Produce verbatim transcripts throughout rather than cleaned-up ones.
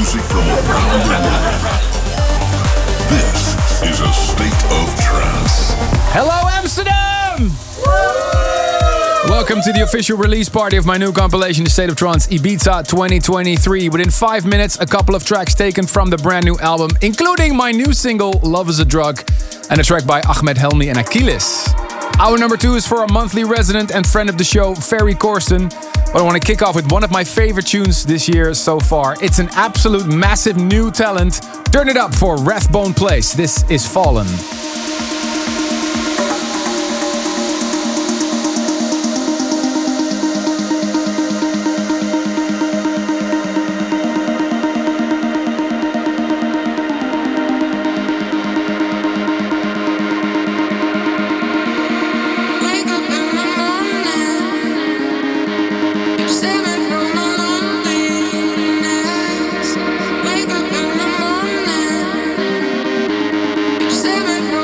music from around the world. This is a state of trance. Hello, Amsterdam! Welcome to the official release party of my new compilation, The State of Trance Ibiza twenty twenty-three. Within five minutes, a couple of tracks taken from the brand new album, including my new single, Love is a Drug, and a track by Ahmed Helmi and Achilles. Hour number two is for a monthly resident and friend of the show, Ferry Corsten. But I want to kick off with one of my favorite tunes this year so far. It's an absolute massive new talent. Turn it up for Rathbone Place. This is Fallen. Save me from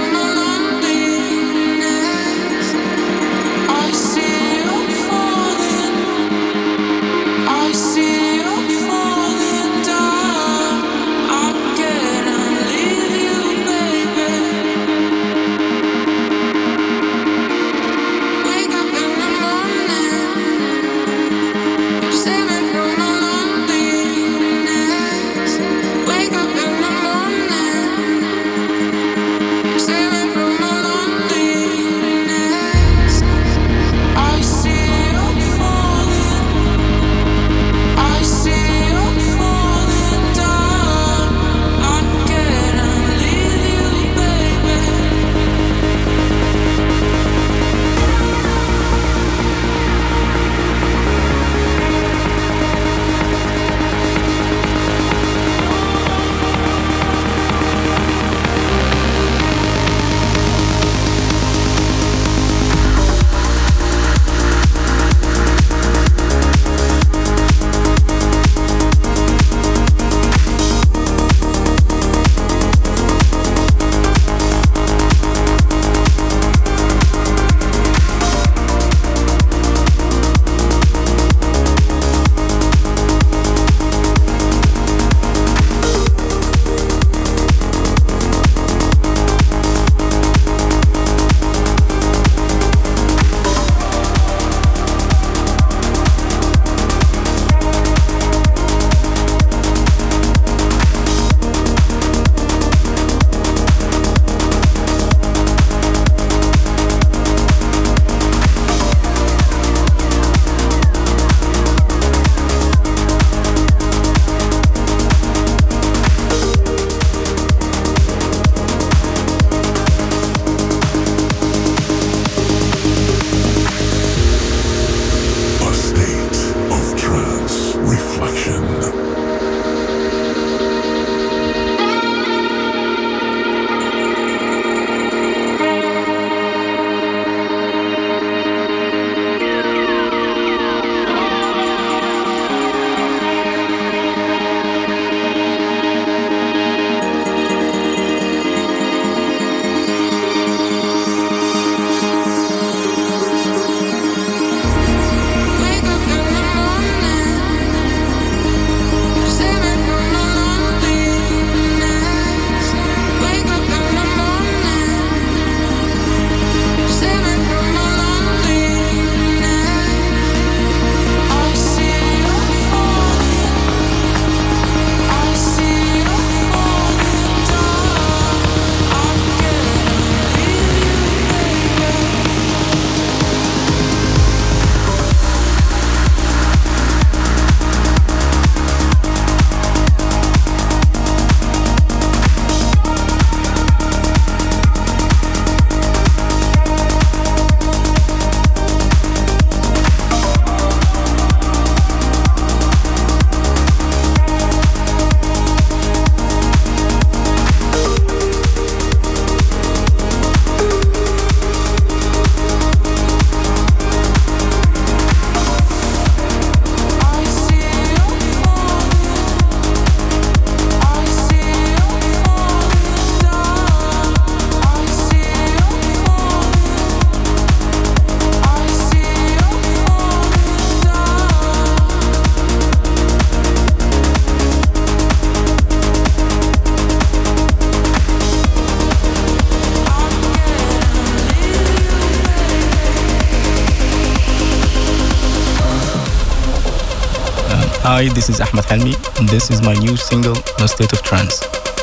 Hi, this is Ahmed Helmi, and this is my new single, No State of Trance.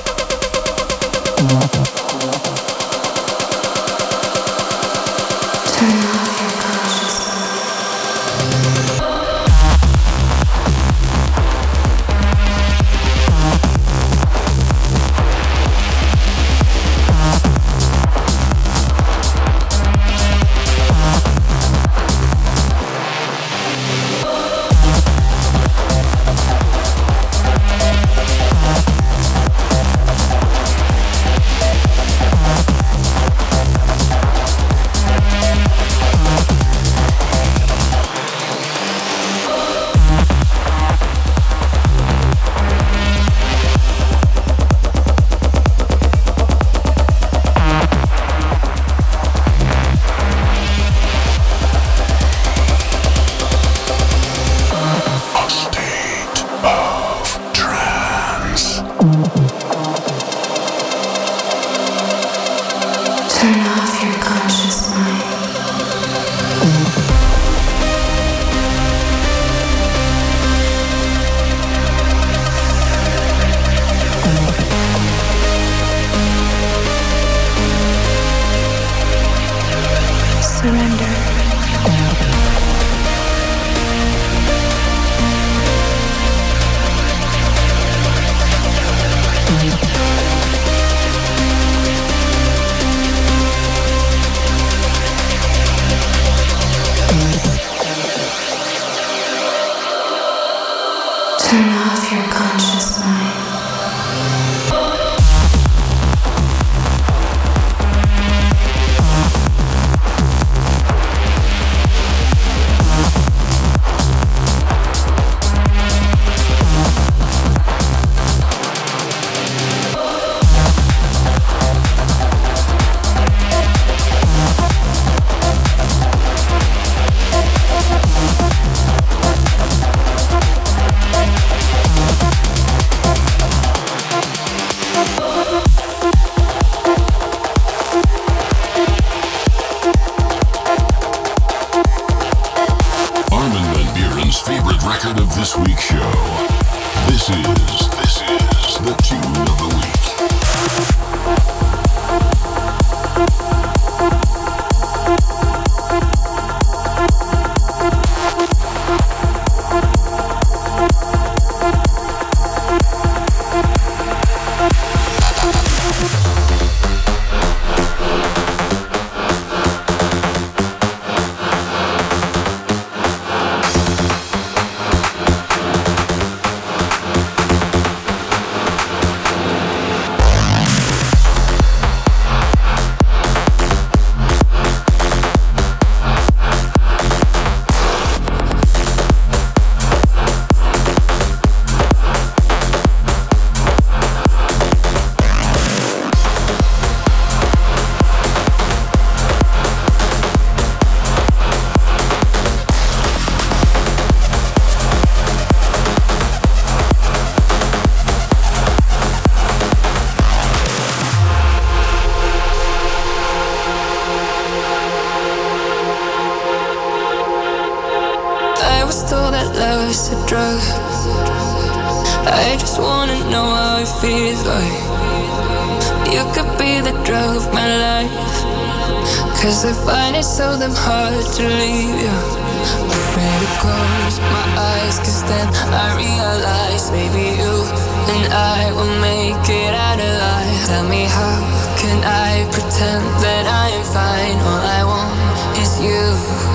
Cause I find it so damn hard to leave you. Afraid to close my eyes, cause then I realize maybe you and I will make it out alive. Tell me, how can I pretend that I am fine? All I want is you.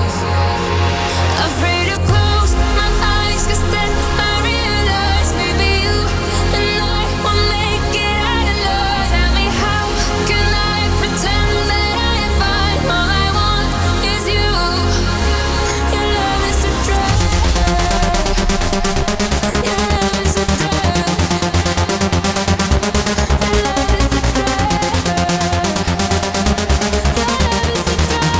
Afraid to close my eyes, cause then I realize maybe you and I will make it out alive. Tell me, how can I pretend that I am fine? All I want is you. Your love is a drug. Your love is a drug. Your love is a drug. Your love is a drug.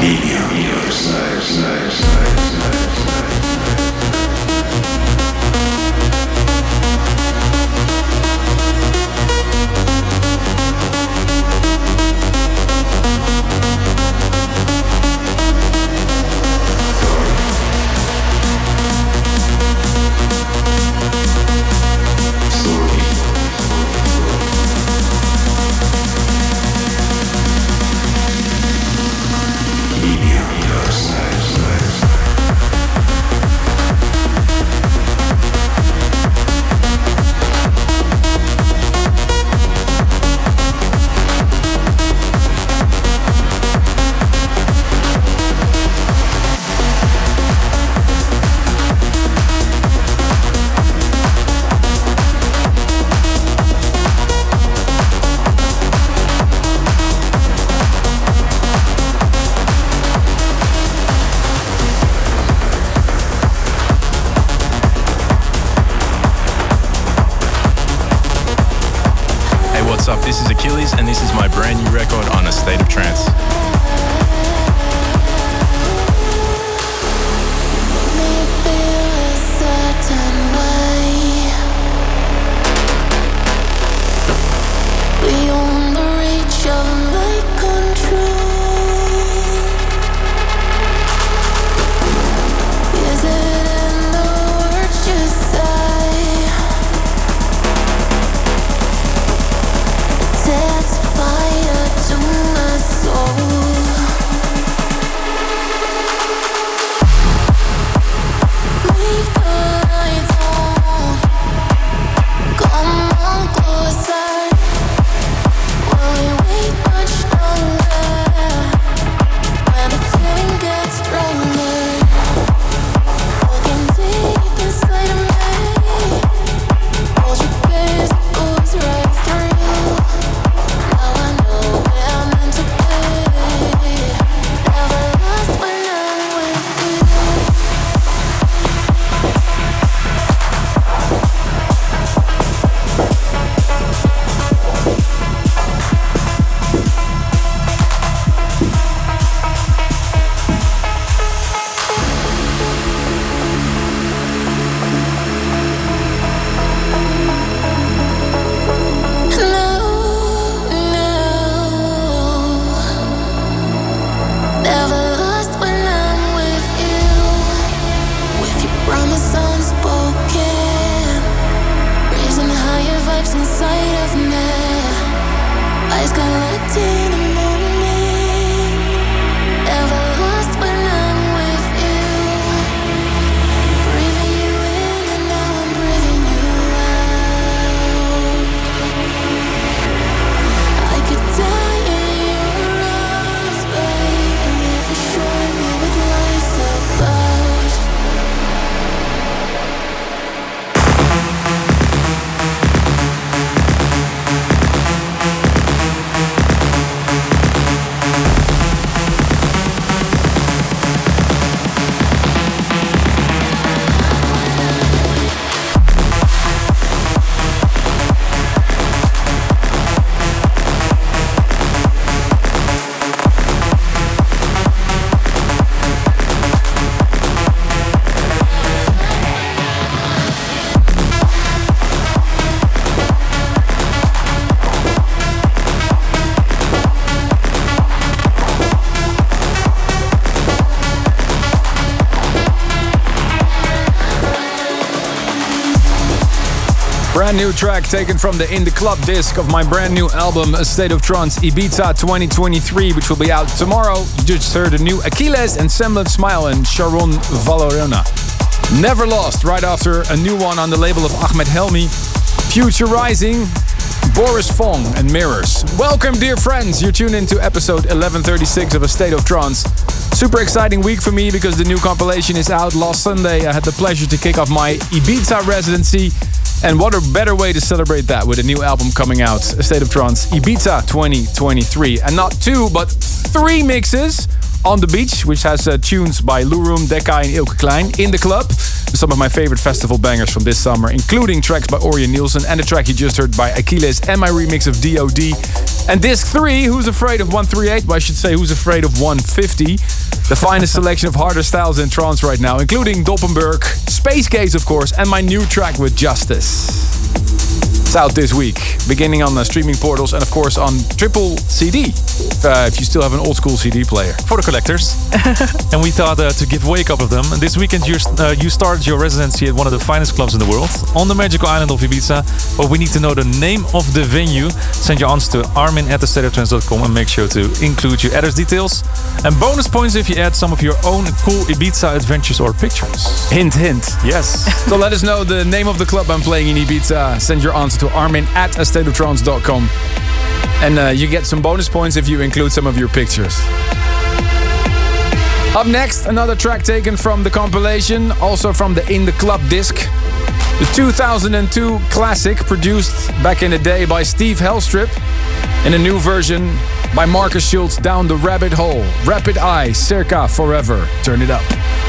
Brand new track taken from the In The Club disc of my brand new album, A State of Trance Ibiza twenty twenty-three, which will be out tomorrow. You just heard a new Achilles and Semblance Smile and Sharon Valorona. Never Lost, right after a new one on the label of Ahmed Helmi. Future Rising, Boris Fong and Mirrors. Welcome, dear friends. You're tuned into episode eleven thirty-six of A State of Trance. Super exciting week for me because the new compilation is out. Last Sunday I had the pleasure to kick off my Ibiza residency. And what a better way to celebrate that with a new album coming out, A State of Trance Ibiza twenty twenty-three. And not two, but three mixes on the beach, which has uh, tunes by Lurum, Dekai and Ilke Klein. In the Club, some of my favorite festival bangers from this summer, including tracks by Orion Nielsen and the track you just heard by Achilles and my remix of D O D. And disc three, Who's Afraid of one thirty-eight? Well, I should say Who's Afraid of one fifty. The finest selection of harder styles in trance right now, including Doppenberg, Space Case of course, and my new track with Justice. It's out this week, beginning on the streaming portals and of course on triple C D, uh, if you still have an old school C D player. For the collectors. And we thought uh, to give away a couple of them. And this weekend you uh, you started your residency at one of the finest clubs in the world, on the magical island of Ibiza. But we need to know the name of the venue. Send your answer to armin at the state of trance dot com and make sure to include your address details. And bonus points if you add some of your own cool Ibiza adventures or pictures. Hint, hint. Yes. So let us know the name of the club I'm playing in Ibiza. Send your answer to armin at a state of trance dot com. And uh, you get some bonus points if you include some of your pictures. Up next, another track taken from the compilation, also from the In The Club disc. The two thousand two classic, produced back in the day by Steve Hellstrip, in a new version by Marcus Schultz, Down the Rabbit Hole. Rapid Eye, Circa Forever. Turn it up.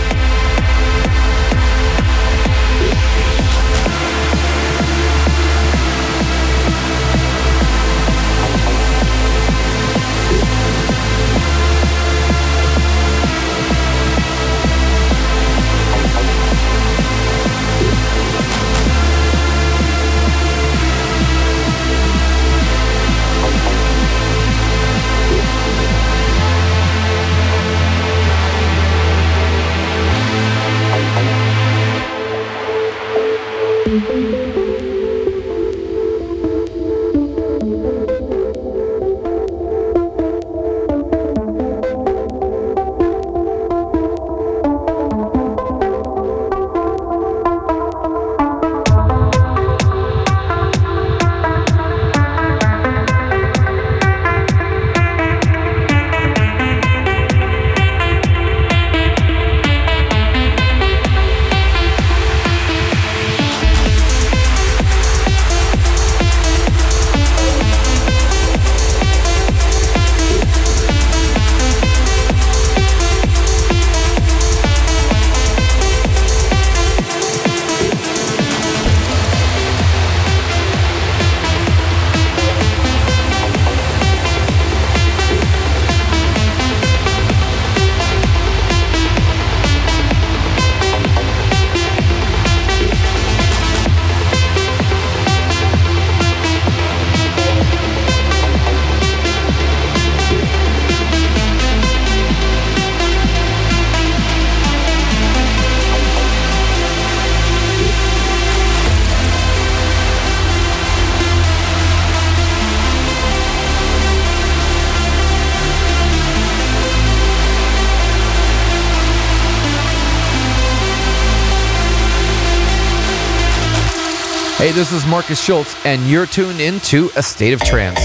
Hey, this is Marcus Schultz, and you're tuned into A State of Trance.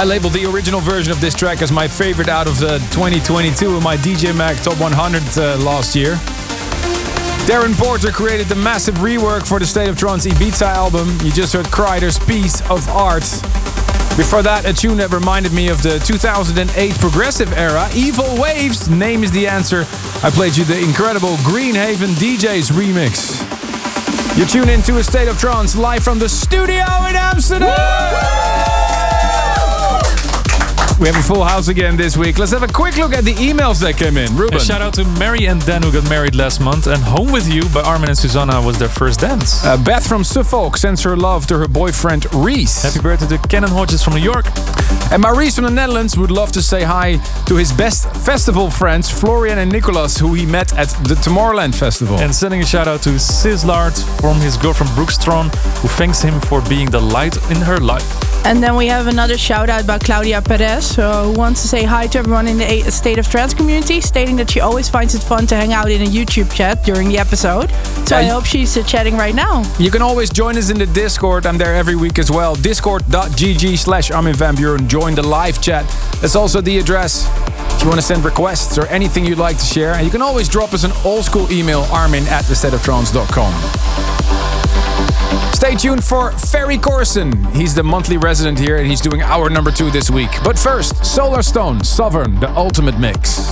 I labeled the original version of this track as my favorite out of the twenty twenty-two in my D J Mag Top one hundred uh, last year. Darren Porter created the massive rework for the State of Trance Ibiza album. You just heard Kreider's Piece of Art. Before that, a tune that reminded me of the two thousand eight progressive era, Evil Waves, Name is the Answer. I played you the incredible Greenhaven D Js remix. You tune into A State of Trance live from the studio in Amsterdam! We have a full house again this week. Let's have a quick look at the emails that came in. Ruben. A shout out to Mary and Dan who got married last month, and Home With You by Armin and Susanna was their first dance. Uh, Beth from Suffolk sends her love to her boyfriend Reese. Happy birthday to Kenan Hodges from New York. And Maurice from the Netherlands would love to say hi to his best festival friends, Florian and Nicolas, who he met at the Tomorrowland Festival. And sending a shout out to Sislard from his girlfriend Brooke Strawn, who thanks him for being the light in her life. And then we have another shout out by Claudia Perez, uh, who wants to say hi to everyone in the A- State of Trance community, stating that she always finds it fun to hang out in a YouTube chat during the episode. So I hope she's uh, chatting right now. You can always join us in the Discord. I'm there every week as well. Discord.gg slash Armin van Buuren. Join the live chat. That's also the address if you want to send requests or anything you'd like to share. And you can always drop us an old school email, armin at the state of trance dot com. Stay tuned for Ferry Corson. He's the monthly resident here and he's doing hour number two this week. But first, Solarstone, Sovereign, the ultimate mix.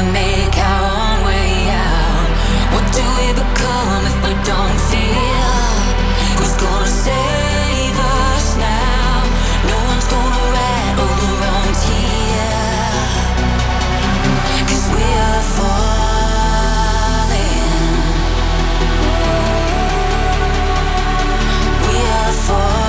we make our own way out? What do we become if we don't feel? Who's gonna save us now? No one's gonna write all the wrong tear. 'Cause we are falling. We are falling.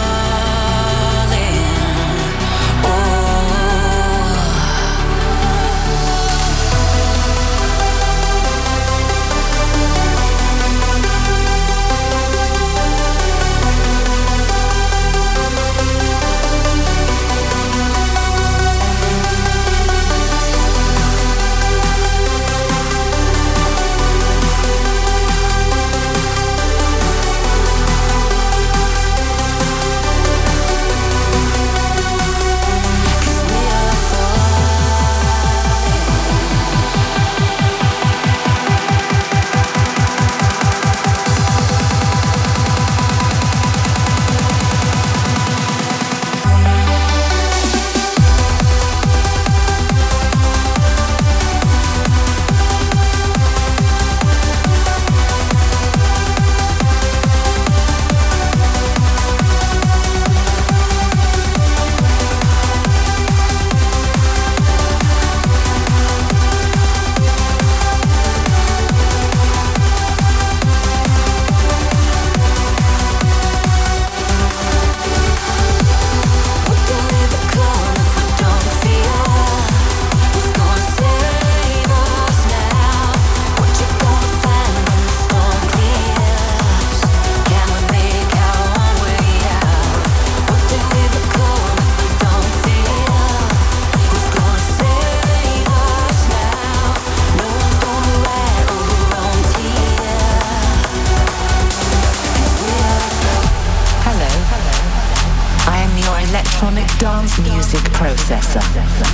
Dance music processor.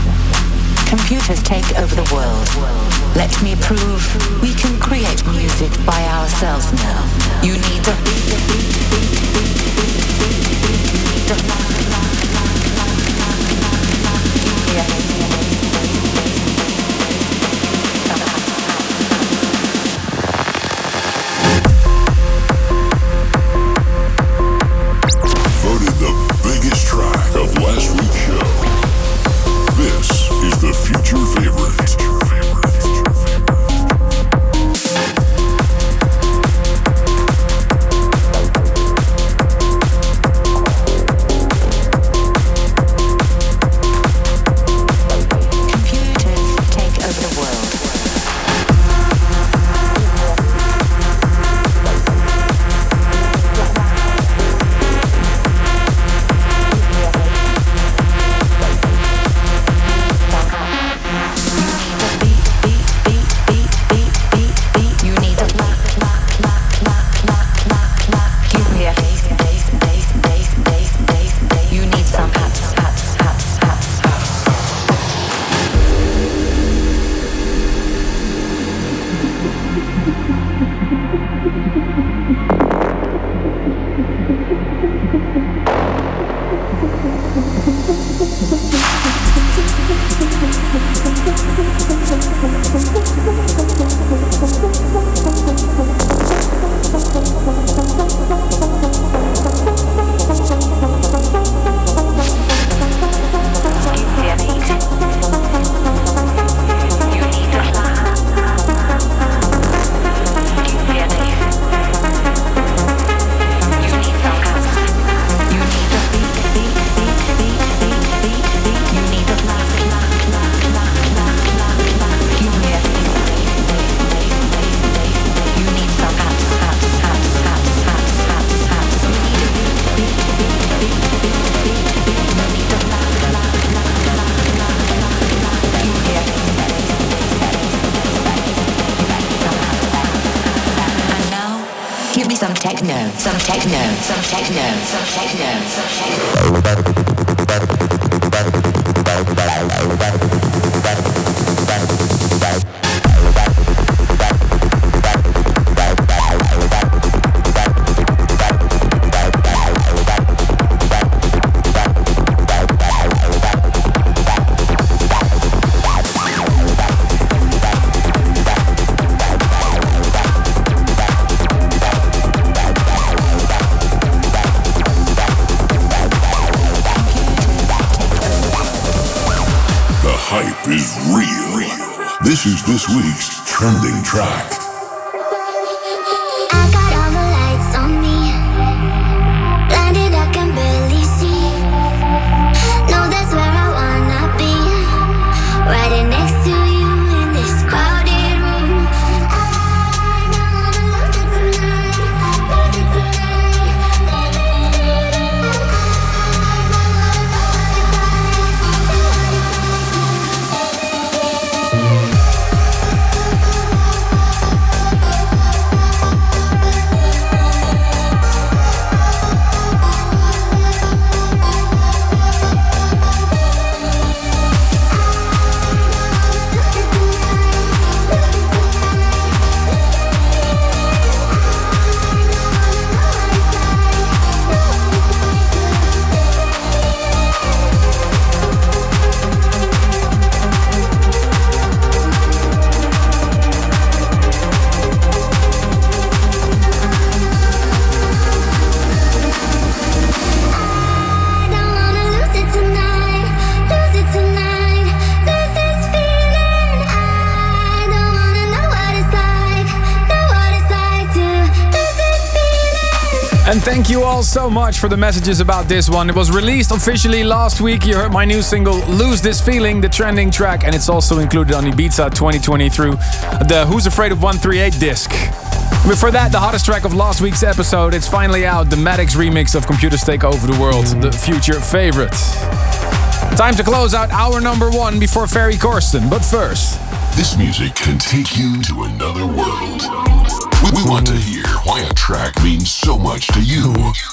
Computers take over the world. Let me prove we can create music by ourselves now. You need a beat, beat, beat, beat, beat, beat, beat. You need a lock, lock, lock, lock, lock, lock, lock. Yeah. Voted the biggest track of last week's show. This is the Future Favorite. Some techno, some techno, some techno, some techno, some techno. is real. This is this week's trending track. I got all the lights on me. Blinded, I can barely see. No, that's where I wanna be. Riding next to you in this crowded room. I don't wanna lose it tonight. Lose it tonight. Lose this feeling. I don't wanna know what it's like. Know what it's like to lose this feeling. And thank you all so much for the messages about this one. It was released officially last week. You heard my new single, Lose This Feeling, the trending track, and it's also included on Ibiza twenty twenty through the Who's Afraid of one thirty-eight disc. Before that, the hottest track of last week's episode, it's finally out, the Maddox remix of Computers Take Over the World, the future favorite. Time to close out hour number one before Ferry Corsten, but first... This music can take you to another world. We, we want to hear why a track means so much to you.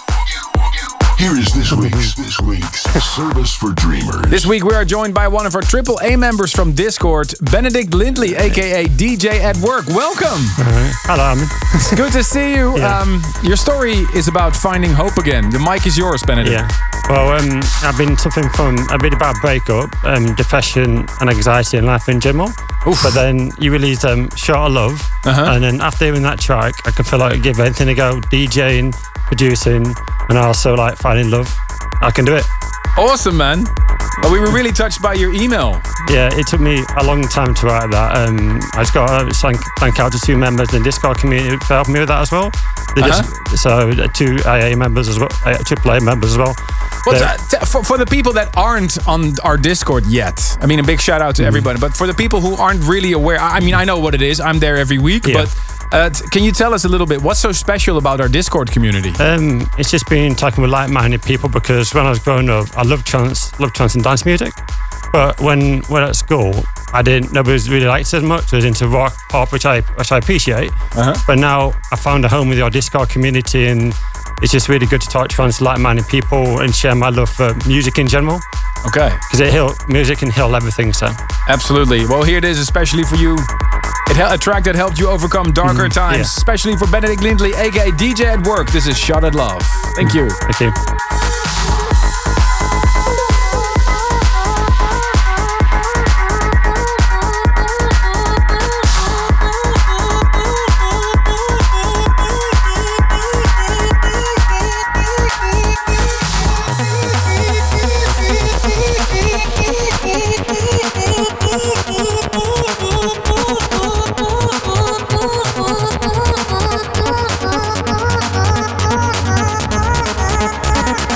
Here is this week's this week's Service for Dreamers. This week we are joined by one of our triple A members from Discord, Benedict Lindley, aka D J at Work. Welcome. Uh, hello, Armin. It's good to see you. Yeah. Um, your story is about finding hope again. The mic is yours, Benedict. Yeah. Well, um, I've been suffering from a bit about breakup, um, depression, and anxiety in life in general. Oof. But then you released um, Short of Love, Uh-huh. and then after hearing that track, I could feel like I give anything a go, DJing, producing, and also like finding love. I can do it. Awesome, man. Well, we were really touched by your email. Yeah, it took me a long time to write that. Um, I just got to thank, thank out to two members in the Discord community for helping me with that as well. They Uh-huh. just, so uh, two A A members as well, uh, triple A members as well. Well, They're- t- t- for, for the people that aren't on our Discord yet, I mean, a big shout out to everybody, but for the people who aren't really aware, I I mean, I know what it is. I'm there every week, Yeah. but uh, t- can you tell us a little bit what's so special about our Discord community? Um, it's just been talking with like-minded people because when I was growing up, I loved trance, loved trance and dance music. But when when at school, I didn't. Nobody really liked it as much. I was into rock, pop, which I which I appreciate. Uh-huh. But now I found a home with your Discord community, and it's just really good to talk to trance like-minded people and share my love for music in general. Okay. Because it heal music can heal everything. So Absolutely. Well, here it is, especially for you. It hel- a track that helped you overcome darker times, yeah. especially for Benedict Lindley, aka D J at Work. This is Shot at Love. Thank you. thank you. Thank you.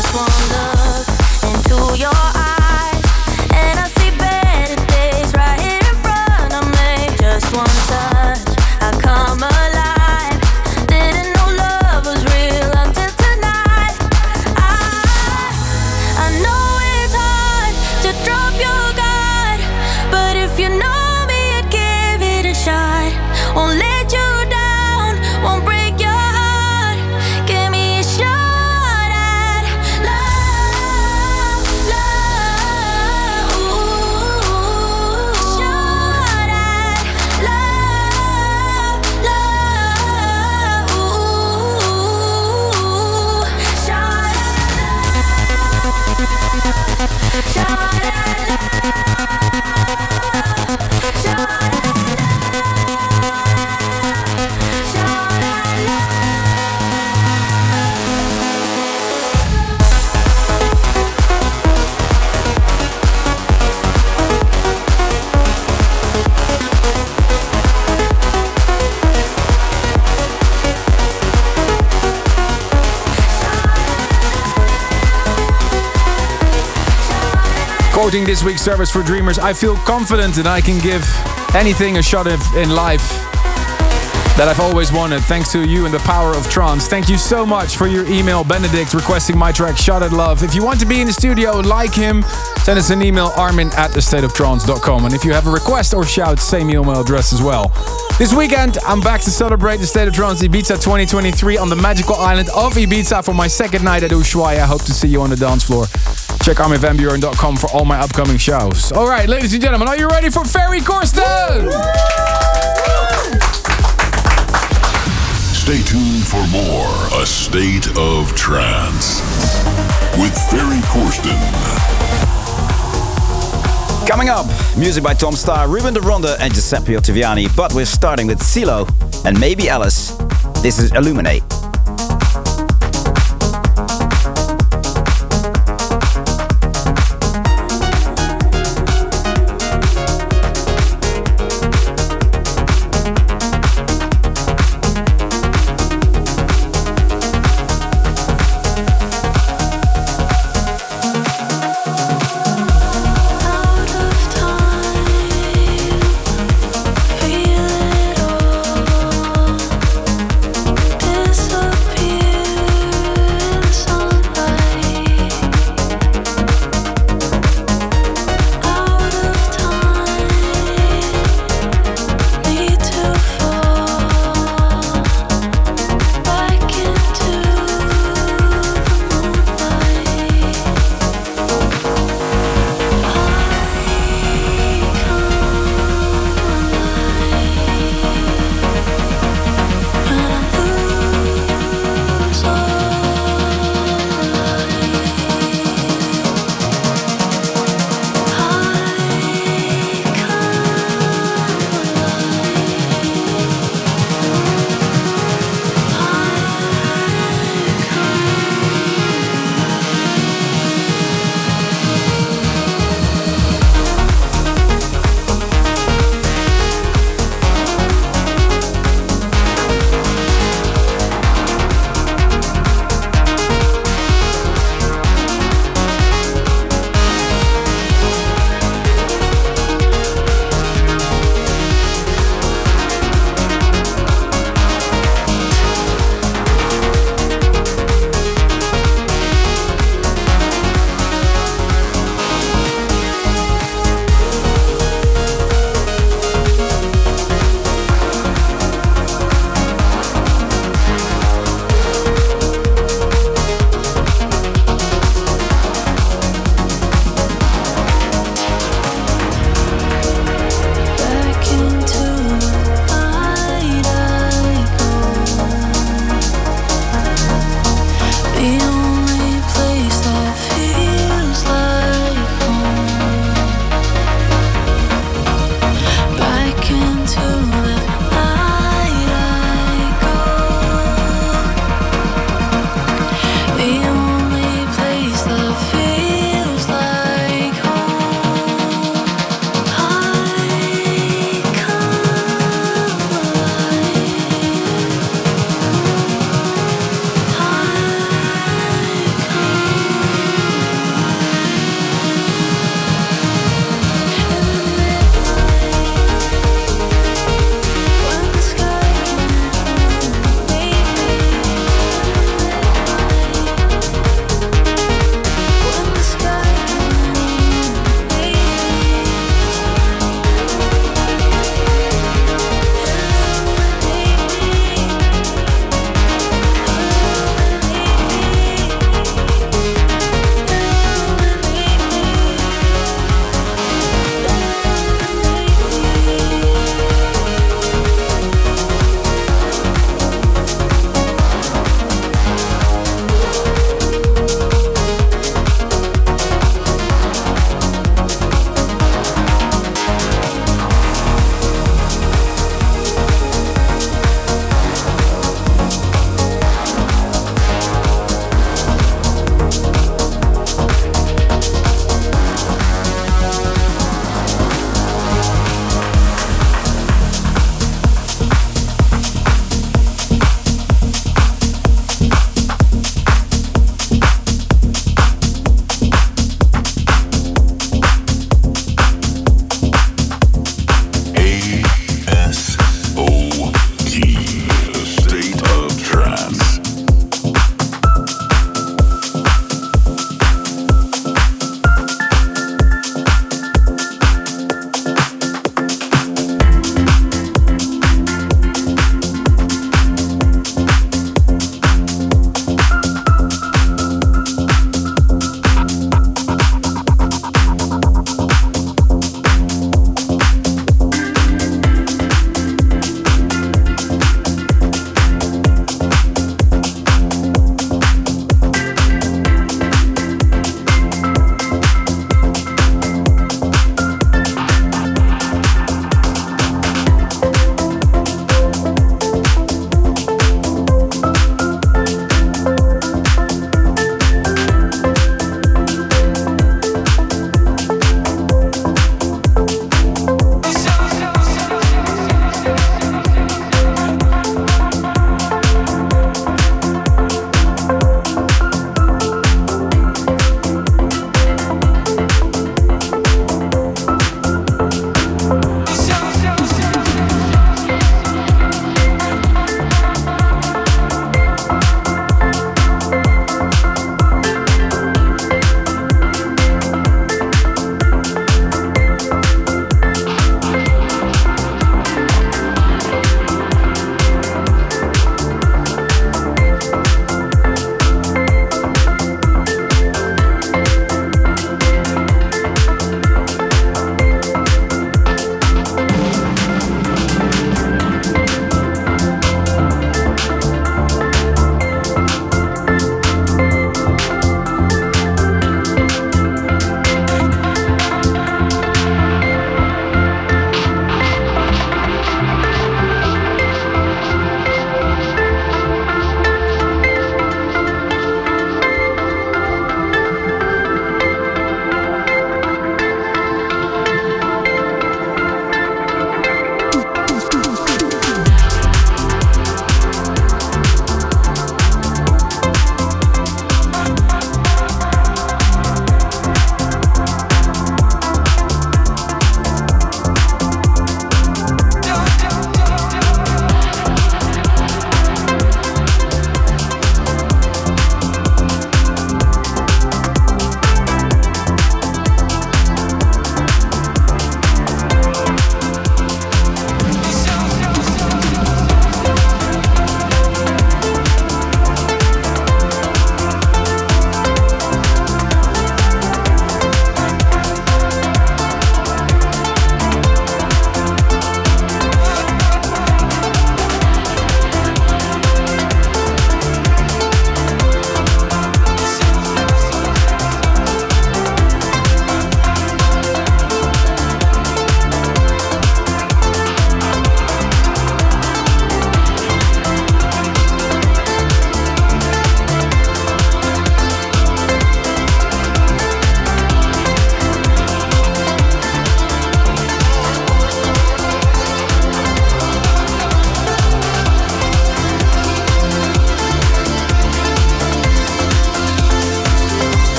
Just one look into your eyes, and I see better days right here in front of me. Just one touch, I come alive. Didn't know love was real until tonight. I, I know it's hard to drop your guard, but if you know me, I'd give it a shot. Won't let you down, won't break your heart. Give me a shot at love, love, ooh. Shot at love, love, ooh. Shot at love, shot at love, shot at Quoting this week's Service for Dreamers, I feel confident that I can give anything a shot of in life that I've always wanted, thanks to you and the power of trance. Thank you so much for your email, Benedict, requesting my track Shot at Love. If you want to be in the studio like him, send us an email, armin at the state of trance dot com. And if you have a request or shout, same email address as well. This weekend, I'm back to celebrate the State of Trance Ibiza twenty twenty-three on the magical island of Ibiza for my second night at Ushuaia. I hope to see you on the dance floor. Check armin van buuren dot com for all my upcoming shows. All right, ladies and gentlemen, are you ready for Ferry Corsten? Stay tuned for more A State of Trance with Ferry Corsten. Coming up, music by Tom Starr, Ruben de Ronde and Giuseppe Ottaviani, but we're starting with CeeLo and maybe Alice. This is Illuminate. Feel it all. This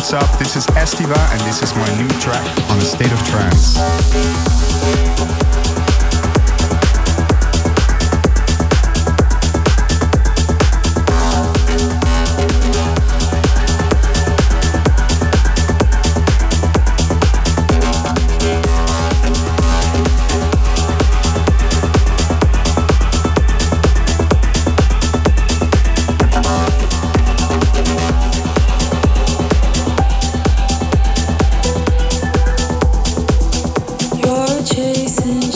what's up? This is Estiva and this is my new track on A State of Trance. Chasing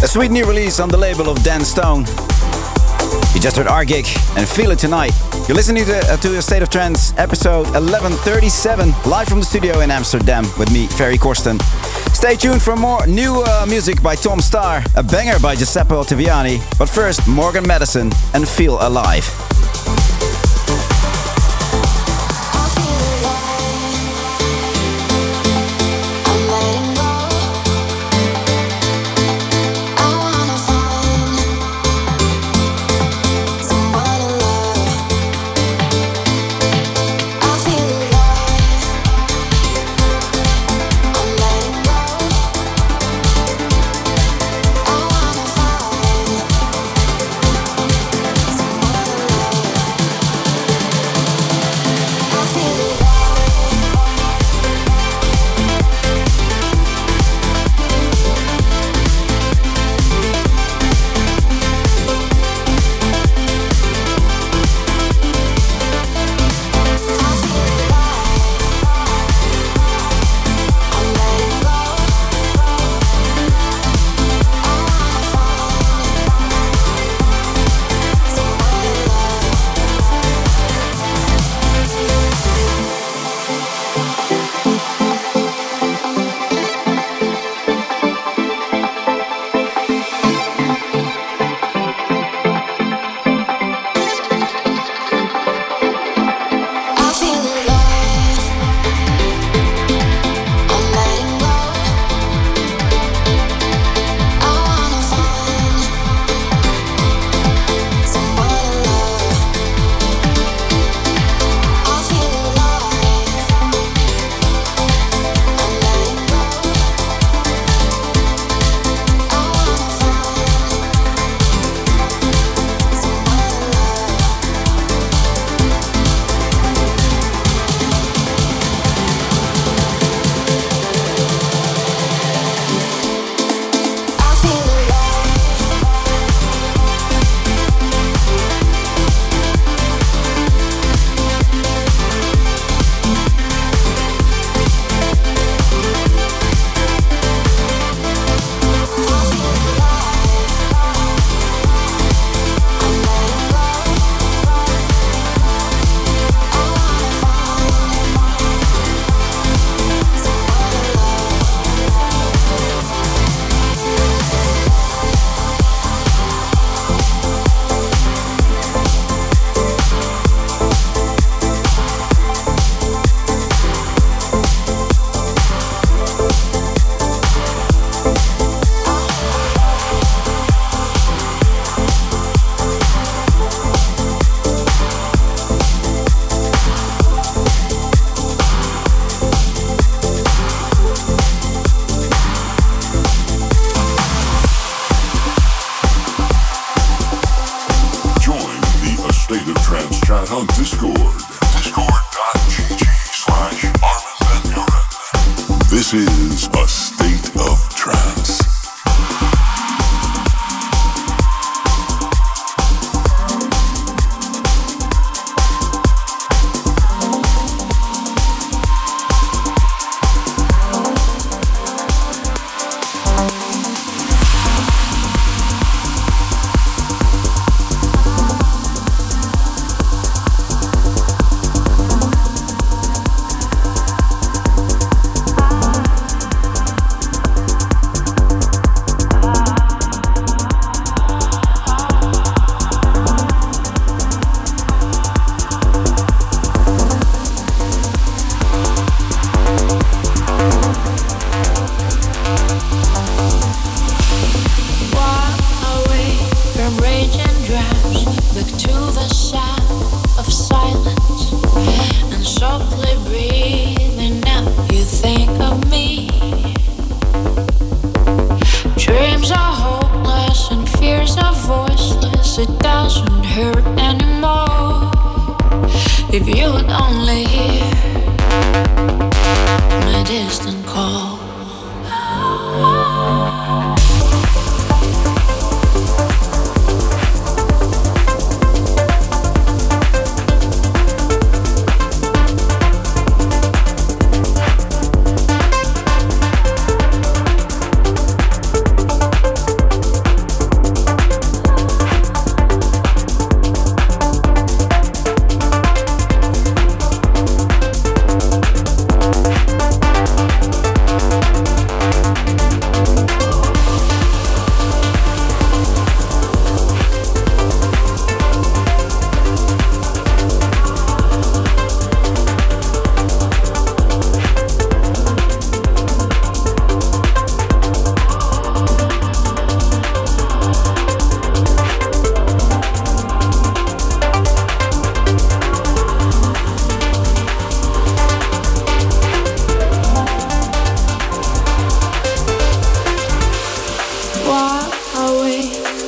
sweet new release on the label of Dan Stone. You just heard Argig and Feel It Tonight. You're listening to, uh, to A State of Trance, episode eleven thirty-seven, live from the studio in Amsterdam with me, Ferry Corsten. Stay tuned for more new uh, music by Tom Starr, a banger by Giuseppe Ottaviani. But first, Morgan Madison and Feel Alive. This is A State of Trance.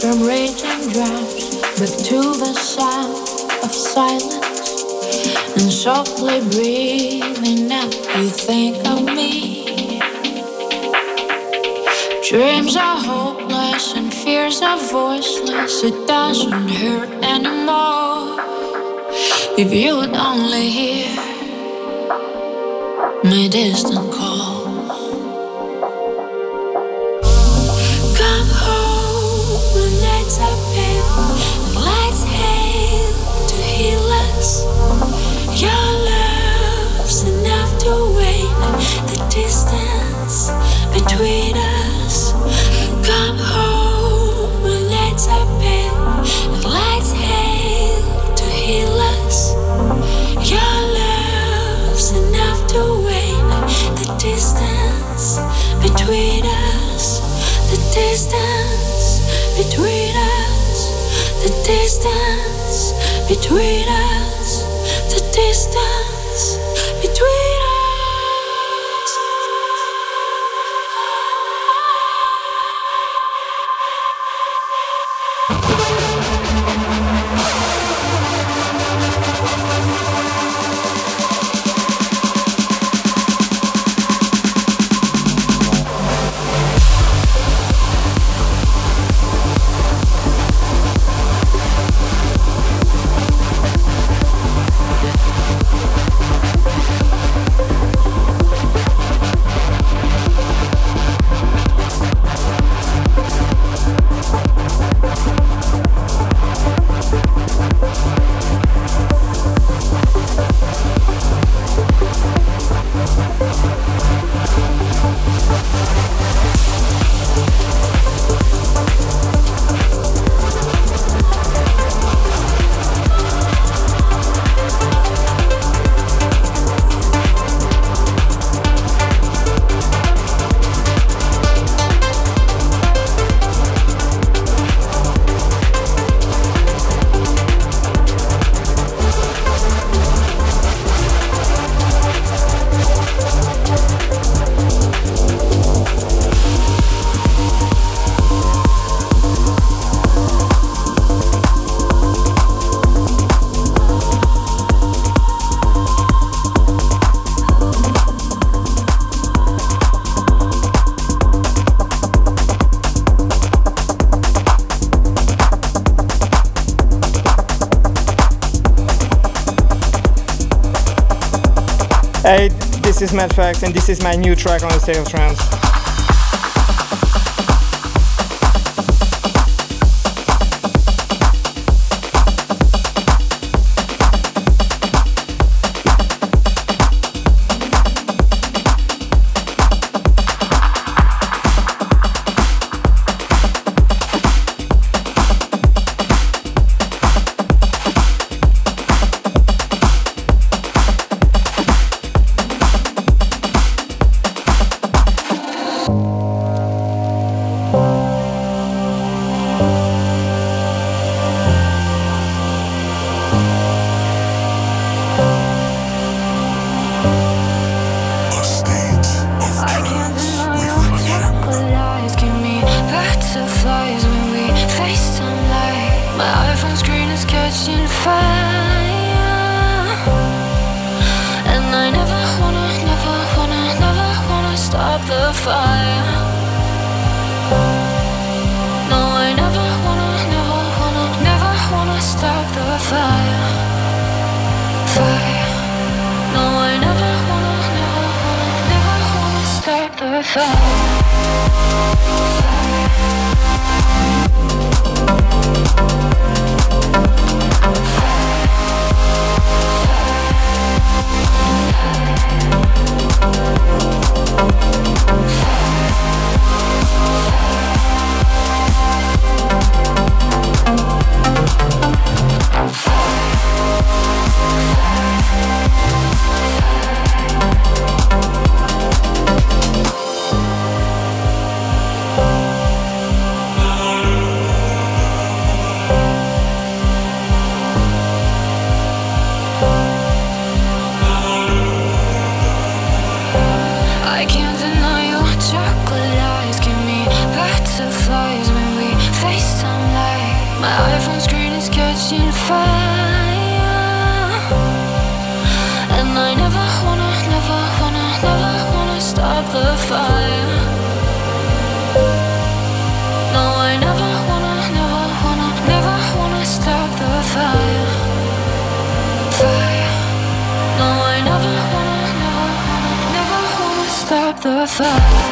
from raging drums, but to the sound of silence, and softly breathing out, you think of me. Dreams are hopeless and fears are voiceless. It doesn't hurt anymore if you would only hear my distant call. Come home when nights are pale and lights hail to heal us. Your love's enough to weigh the distance between us. Come home when nights are pale and lights hail to heal us. Your love's enough to weigh the distance between us. The distance between us. The distance between us. The distance between us. Hey, this is Madfax and this is my new track on the State of Trance. Bye. My iPhone screen is catching fire, and I never wanna, never wanna, never wanna stop the fire. No, I never wanna, never wanna, never wanna stop the fire. Fire. No, I never wanna, never wanna, never wanna stop the fire.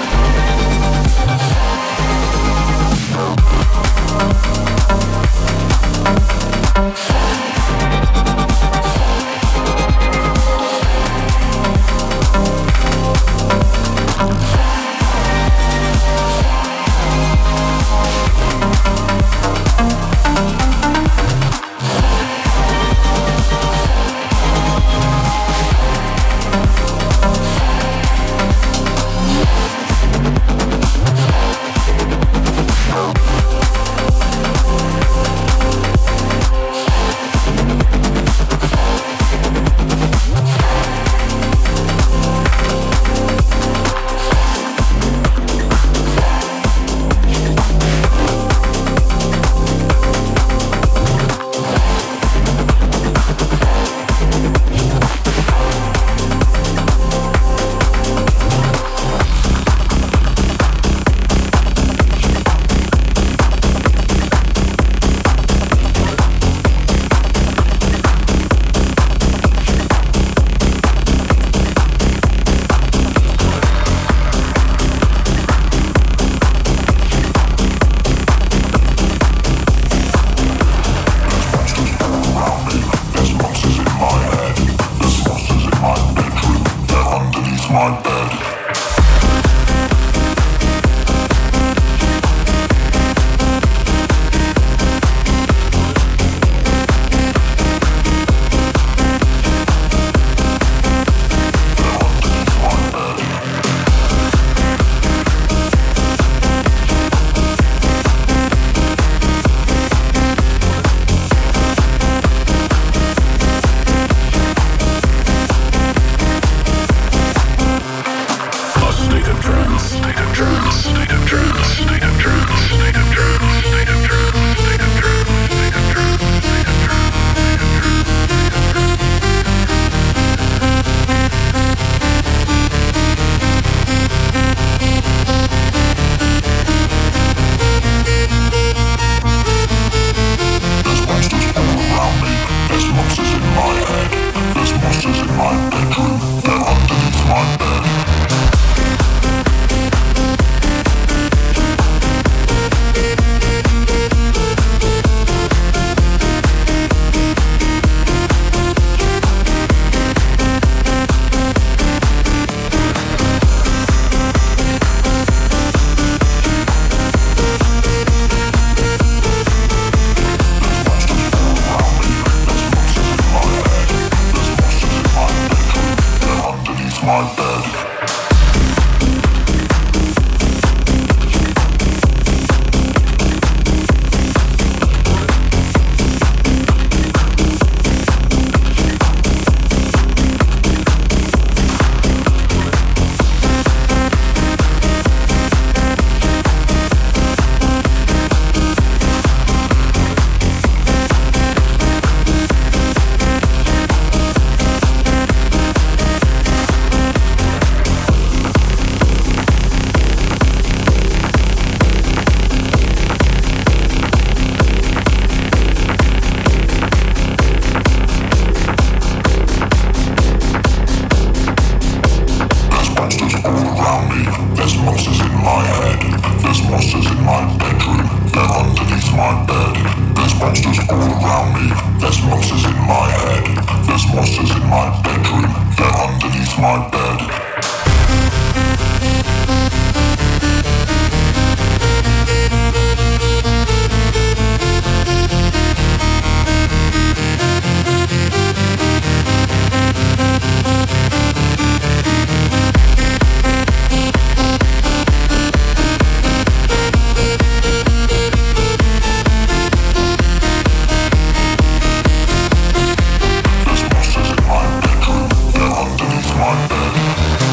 my bed.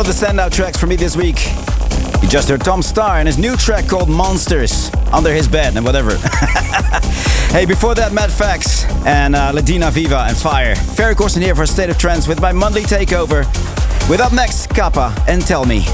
of the standout tracks for me this week. You just heard Tom Starr and his new track called Monsters, Under His Bed and whatever. Hey, before that, Matt Fax and uh, Ladina Viva and Fire. Ferry Corsten here for State of Trance with my monthly takeover. With up next, Kappa and Tell Me.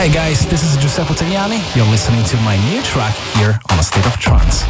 Hey guys, this is Giuseppe Tagliani. You're listening to my new track here on A State of Trance.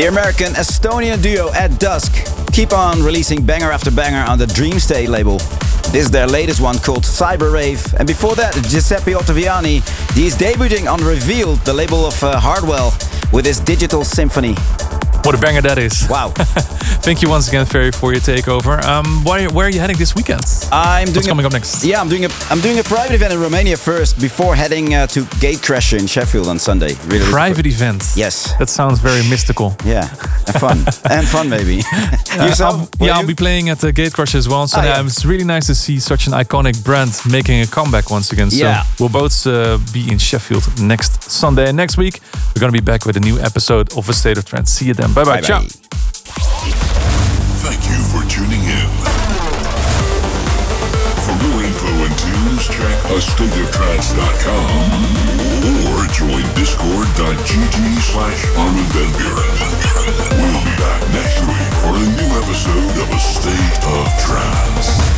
The American Estonian duo At Dusk keep on releasing banger after banger on the Dream State label. This is their latest one called Cyber Rave. And before that, Giuseppe Ottaviani, he is debuting on Revealed, the label of uh, Hardwell, with his Digital Symphony. What a banger that is. Wow. Thank you once again, Ferry, for your takeover. Um, where, where are you heading this weekend? I'm doing What's a, coming up next? Yeah, I'm doing a I'm doing a private event in Romania first before heading uh, to Gatecrasher in Sheffield on Sunday. Really Private event? Yes. That sounds very mystical. Yeah, and fun. and fun, maybe. Yourself? Uh, I'll, yeah, I'll be playing at the Gatecrasher as well on Sunday. Ah, yeah. It's really nice to see such an iconic brand making a comeback once again. So Yeah. we'll both uh, be in Sheffield next Sunday. And next week, we're going to be back with a new episode of A State of Trance. See you then. Bye-bye. Bye-bye. Ciao. Thank you for tuning in. For more info and tunes, check a state of trance dot com or join discord.gg slash Armin van Buren. We'll be back next week for a new episode of A State of Trance.